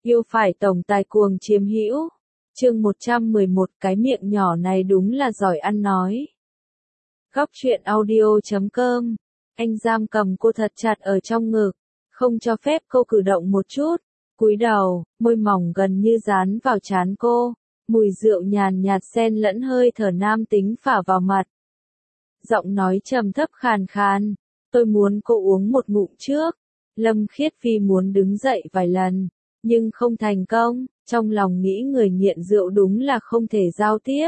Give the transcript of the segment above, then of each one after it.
Yêu phải tổng tài cuồng chiếm hữu. Chương 111, cái miệng nhỏ này đúng là giỏi ăn nói. Góc truyện audio.com. Anh giam cầm cô thật chặt ở trong ngực, không cho phép cô cử động một chút. Cúi đầu, môi mỏng gần như dán vào trán cô, mùi rượu nhàn nhạt xen lẫn hơi thở nam tính phả vào mặt. Giọng nói trầm thấp khàn khàn, tôi muốn cô uống một ngụm trước. Lâm Khiết Phi muốn đứng dậy vài lần, nhưng không thành công, trong lòng nghĩ người nghiện rượu đúng là không thể giao tiếp.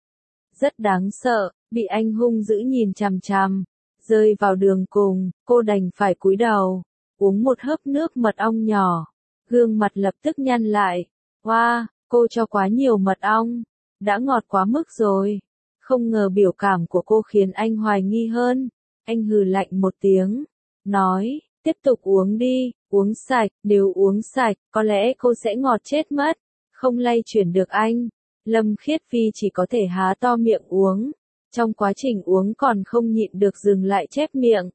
Rất đáng sợ, bị anh hung dữ nhìn chằm chằm, rơi vào đường cùng, cô đành phải cúi đầu, uống một hớp nước mật ong nhỏ, gương mặt lập tức nhăn lại. Wow, cô cho quá nhiều mật ong, đã ngọt quá mức rồi. Không ngờ biểu cảm của cô khiến anh hoài nghi hơn. Anh hừ lạnh một tiếng, nói, tiếp tục uống đi, uống sạch, nếu uống sạch, có lẽ cô sẽ ngọt chết mất. Không lay chuyển được anh, Lâm Khiết Phi chỉ có thể há to miệng uống. Trong quá trình uống còn không nhịn được dừng lại chép miệng.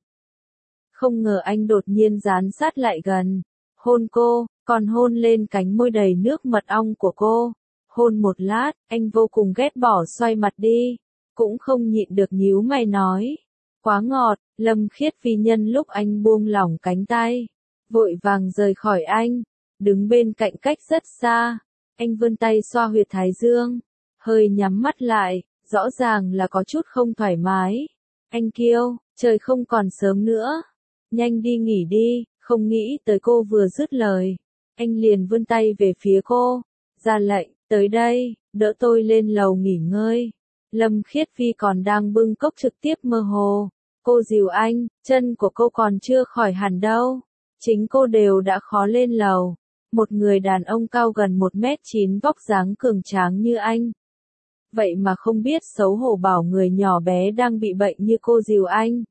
Không ngờ anh đột nhiên dán sát lại gần, hôn cô, còn hôn lên cánh môi đầy nước mật ong của cô. Hôn một lát, anh vô cùng ghét bỏ xoay mặt đi, cũng không nhịn được nhíu mày nói. Quá ngọt. Lâm Khiết Phi nhân lúc anh buông lỏng cánh tay, vội vàng rời khỏi anh, đứng bên cạnh cách rất xa. Anh vươn tay xoa huyệt thái dương, hơi nhắm mắt lại, rõ ràng là có chút không thoải mái. Anh kêu, trời không còn sớm nữa, nhanh đi nghỉ đi. Không nghĩ tới cô vừa dứt lời, anh liền vươn tay về phía cô, ra lệnh, tới đây, đỡ tôi lên lầu nghỉ ngơi. Lâm Khiết Phi còn đang bưng cốc trực tiếp mơ hồ. Cô dìu anh, chân của cô còn chưa khỏi hẳn đâu. Chính cô đều đã khó lên lầu. Một người đàn ông cao gần 1m9 vóc dáng cường tráng như anh. Vậy mà không biết xấu hổ bảo người nhỏ bé đang bị bệnh như cô dìu anh.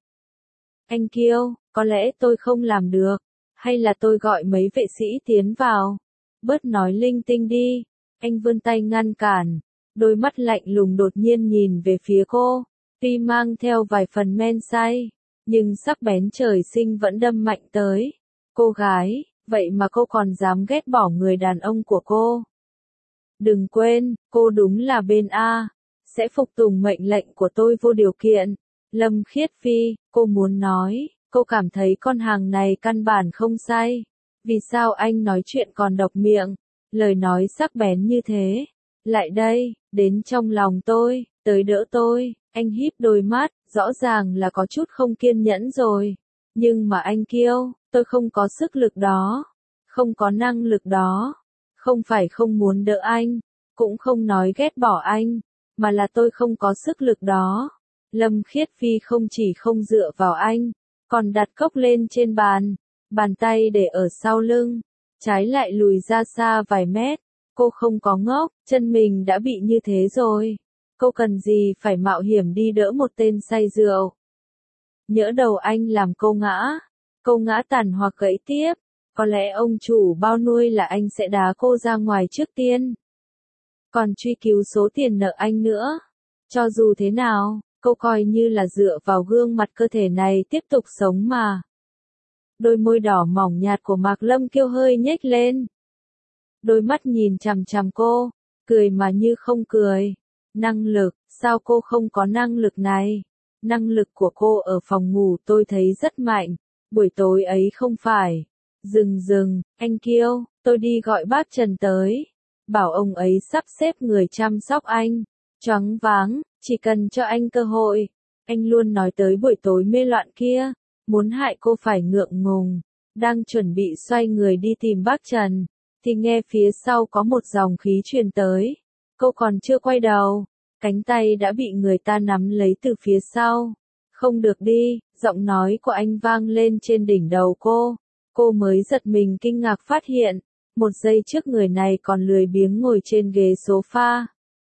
Anh kêu, có lẽ tôi không làm được. Hay là tôi gọi mấy vệ sĩ tiến vào. Bớt nói linh tinh đi. Anh vươn tay ngăn cản. Đôi mắt lạnh lùng đột nhiên nhìn về phía cô. Tuy mang theo vài phần men say, nhưng sắc bén trời sinh vẫn đâm mạnh tới. Cô gái, vậy mà cô còn dám ghét bỏ người đàn ông của cô. Đừng quên, cô đúng là bên A, sẽ phục tùng mệnh lệnh của tôi vô điều kiện. Lâm Khiết Phi, cô muốn nói, cô cảm thấy con hàng này căn bản không sai. Vì sao anh nói chuyện còn độc miệng, lời nói sắc bén như thế. Lại đây, đến trong lòng tôi, tới đỡ tôi. Anh híp đôi mắt, rõ ràng là có chút không kiên nhẫn rồi. Nhưng mà anh kêu, tôi không có sức lực đó, không có năng lực đó. Không phải không muốn đỡ anh, cũng không nói ghét bỏ anh, mà là tôi không có sức lực đó. Lâm Khiết Phi không chỉ không dựa vào anh, còn đặt cốc lên trên bàn, bàn tay để ở sau lưng, trái lại lùi ra xa vài mét. Cô không có ngốc, chân mình đã bị như thế rồi. Cô cần gì phải mạo hiểm đi đỡ một tên say rượu. Nhỡ đầu anh làm cô ngã tàn hoặc gãy tiếp, có lẽ ông chủ bao nuôi là anh sẽ đá cô ra ngoài trước tiên. Còn truy cứu số tiền nợ anh nữa. Cho dù thế nào, cô coi như là dựa vào gương mặt cơ thể này tiếp tục sống mà. Đôi môi đỏ mỏng nhạt của Mạc Lâm Kiêu hơi nhếch lên. Đôi mắt nhìn chằm chằm cô, cười mà như không cười. Năng lực, sao cô không có năng lực này? Năng lực của cô ở phòng ngủ tôi thấy rất mạnh, buổi tối ấy không phải. Dừng, anh kêu, tôi đi gọi bác Trần tới. Bảo ông ấy sắp xếp người chăm sóc anh. Choáng váng, chỉ cần cho anh cơ hội. Anh luôn nói tới buổi tối mê loạn kia, muốn hại cô phải ngượng ngùng. Đang chuẩn bị xoay người đi tìm bác Trần, thì nghe phía sau có một dòng khí truyền tới. Cô còn chưa quay đầu, cánh tay đã bị người ta nắm lấy từ phía sau. Không được đi, giọng nói của anh vang lên trên đỉnh đầu cô. Cô mới giật mình kinh ngạc phát hiện, một giây trước người này còn lười biếng ngồi trên ghế sofa.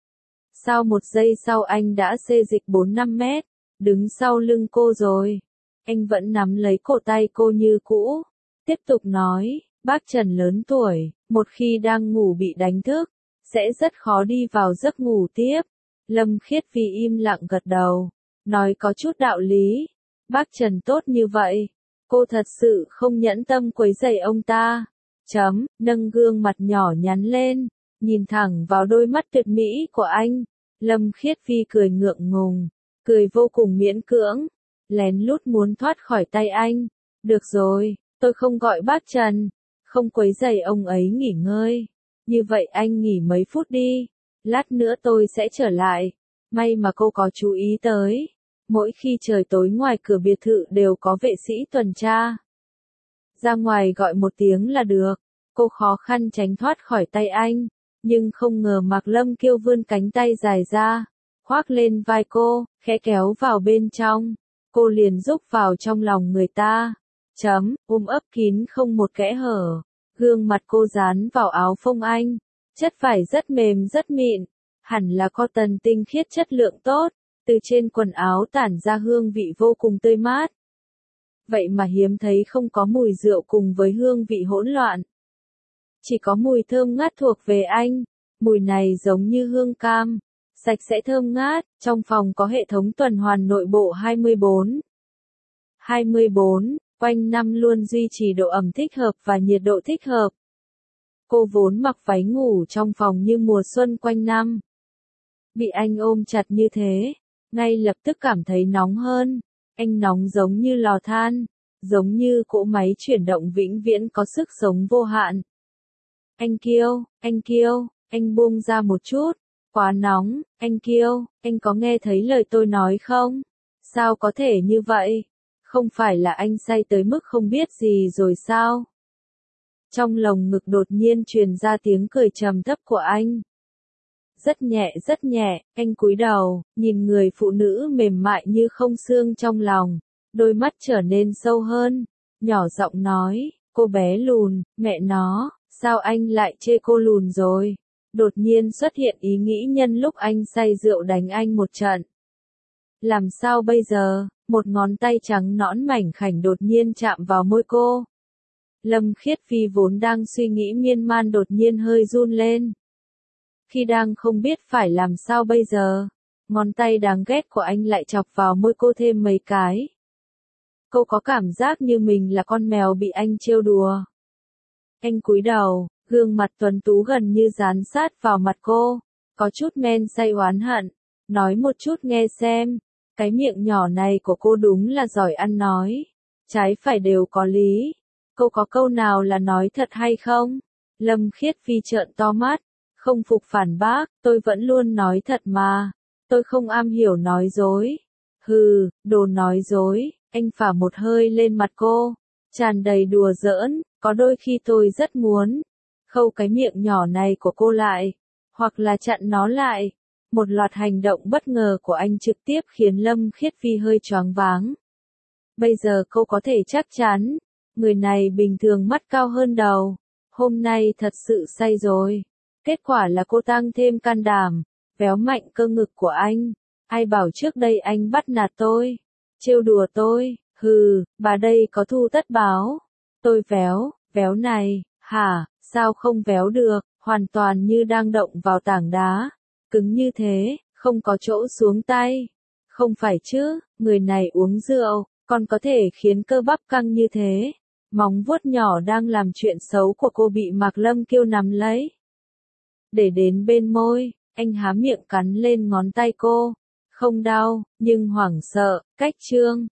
Sau một giây sau anh đã xê dịch 4-5 mét, đứng sau lưng cô rồi. Anh vẫn nắm lấy cổ tay cô như cũ. Tiếp tục nói, bác Trần lớn tuổi, một khi đang ngủ bị đánh thức, sẽ rất khó đi vào giấc ngủ tiếp. Lâm Khiết Phi im lặng gật đầu, nói có chút đạo lý. Bác Trần tốt như vậy, cô thật sự không nhẫn tâm quấy rầy ông ta. Nâng gương mặt nhỏ nhắn lên, nhìn thẳng vào đôi mắt tuyệt mỹ của anh. Lâm Khiết Phi cười ngượng ngùng, cười vô cùng miễn cưỡng, lén lút muốn thoát khỏi tay anh. Được rồi, tôi không gọi bác Trần, không quấy rầy ông ấy nghỉ ngơi. Như vậy anh nghỉ mấy phút đi, lát nữa tôi sẽ trở lại. May mà cô có chú ý tới, mỗi khi trời tối ngoài cửa biệt thự đều có vệ sĩ tuần tra. Ra ngoài gọi một tiếng là được. Cô khó khăn tránh thoát khỏi tay anh, nhưng không ngờ Mạc Lâm Kiêu vươn cánh tay dài ra, khoác lên vai cô, khẽ kéo vào bên trong. Cô liền rúc vào trong lòng người ta. Ôm ấp kín không một kẽ hở. Gương mặt cô dán vào áo phông anh. Chất vải rất mềm rất mịn. Hẳn là cotton tinh khiết chất lượng tốt. Từ trên quần áo tản ra hương vị vô cùng tươi mát. Vậy mà hiếm thấy không có mùi rượu cùng với hương vị hỗn loạn. Chỉ có mùi thơm ngát thuộc về anh. Mùi này giống như hương cam. Sạch sẽ thơm ngát. Trong phòng có hệ thống tuần hoàn nội bộ 24. Quanh năm luôn duy trì độ ẩm thích hợp và nhiệt độ thích hợp. Cô vốn mặc váy ngủ trong phòng như mùa xuân quanh năm. Bị anh ôm chặt như thế, ngay lập tức cảm thấy nóng hơn. Anh nóng giống như lò than, giống như cỗ máy chuyển động vĩnh viễn có sức sống vô hạn. Anh Kiêu, anh buông ra một chút. Quá nóng, anh Kiêu, anh có nghe thấy lời tôi nói không? Sao có thể như vậy? Không phải là anh say tới mức không biết gì rồi sao? Trong lồng ngực đột nhiên truyền ra tiếng cười trầm thấp của anh. Rất nhẹ, anh cúi đầu, nhìn người phụ nữ mềm mại như không xương trong lòng. Đôi mắt trở nên sâu hơn, nhỏ giọng nói, cô bé lùn, mẹ nó, sao anh lại chê cô lùn rồi? Đột nhiên xuất hiện ý nghĩ nhân lúc anh say rượu đánh anh một trận. Làm sao bây giờ? Một ngón tay trắng nõn mảnh khảnh đột nhiên chạm vào môi cô. Lâm Khiết Phi vốn đang suy nghĩ miên man đột nhiên hơi run lên. Khi đang không biết phải làm sao bây giờ, ngón tay đáng ghét của anh lại chọc vào môi cô thêm mấy cái. Cô có cảm giác như mình là con mèo bị anh trêu đùa. Anh cúi đầu, gương mặt tuấn tú gần như dán sát vào mặt cô, có chút men say oán hận, nói một chút nghe xem. Cái miệng nhỏ này của cô đúng là giỏi ăn nói. Trái phải đều có lý. Cô có câu nào là nói thật hay không? Lâm Khiết Phi trợn to mắt. Không phục phản bác, tôi vẫn luôn nói thật mà. Tôi không am hiểu nói dối. Hừ, đồ nói dối. Anh phả một hơi lên mặt cô. Tràn đầy đùa giỡn. Có đôi khi tôi rất muốn khâu cái miệng nhỏ này của cô lại. Hoặc là chặn nó lại. Một loạt hành động bất ngờ của anh trực tiếp khiến Lâm Khiết Phi hơi choáng váng. Bây giờ cô có thể chắc chắn, người này bình thường mắt cao hơn đầu. Hôm nay thật sự say rồi. Kết quả là cô tăng thêm can đảm, véo mạnh cơ ngực của anh. Ai bảo trước đây anh bắt nạt tôi, trêu đùa tôi, hừ, bà đây có thu tất báo. Tôi véo này, hả, sao không véo được, hoàn toàn như đang động vào tảng đá. Cứng như thế, không có chỗ xuống tay. Không phải chứ, người này uống rượu, còn có thể khiến cơ bắp căng như thế. Móng vuốt nhỏ đang làm chuyện xấu của cô bị Mạc Lâm Kiêu nắm lấy. Để đến bên môi, anh há miệng cắn lên ngón tay cô. Không đau, nhưng hoảng sợ, cách trương.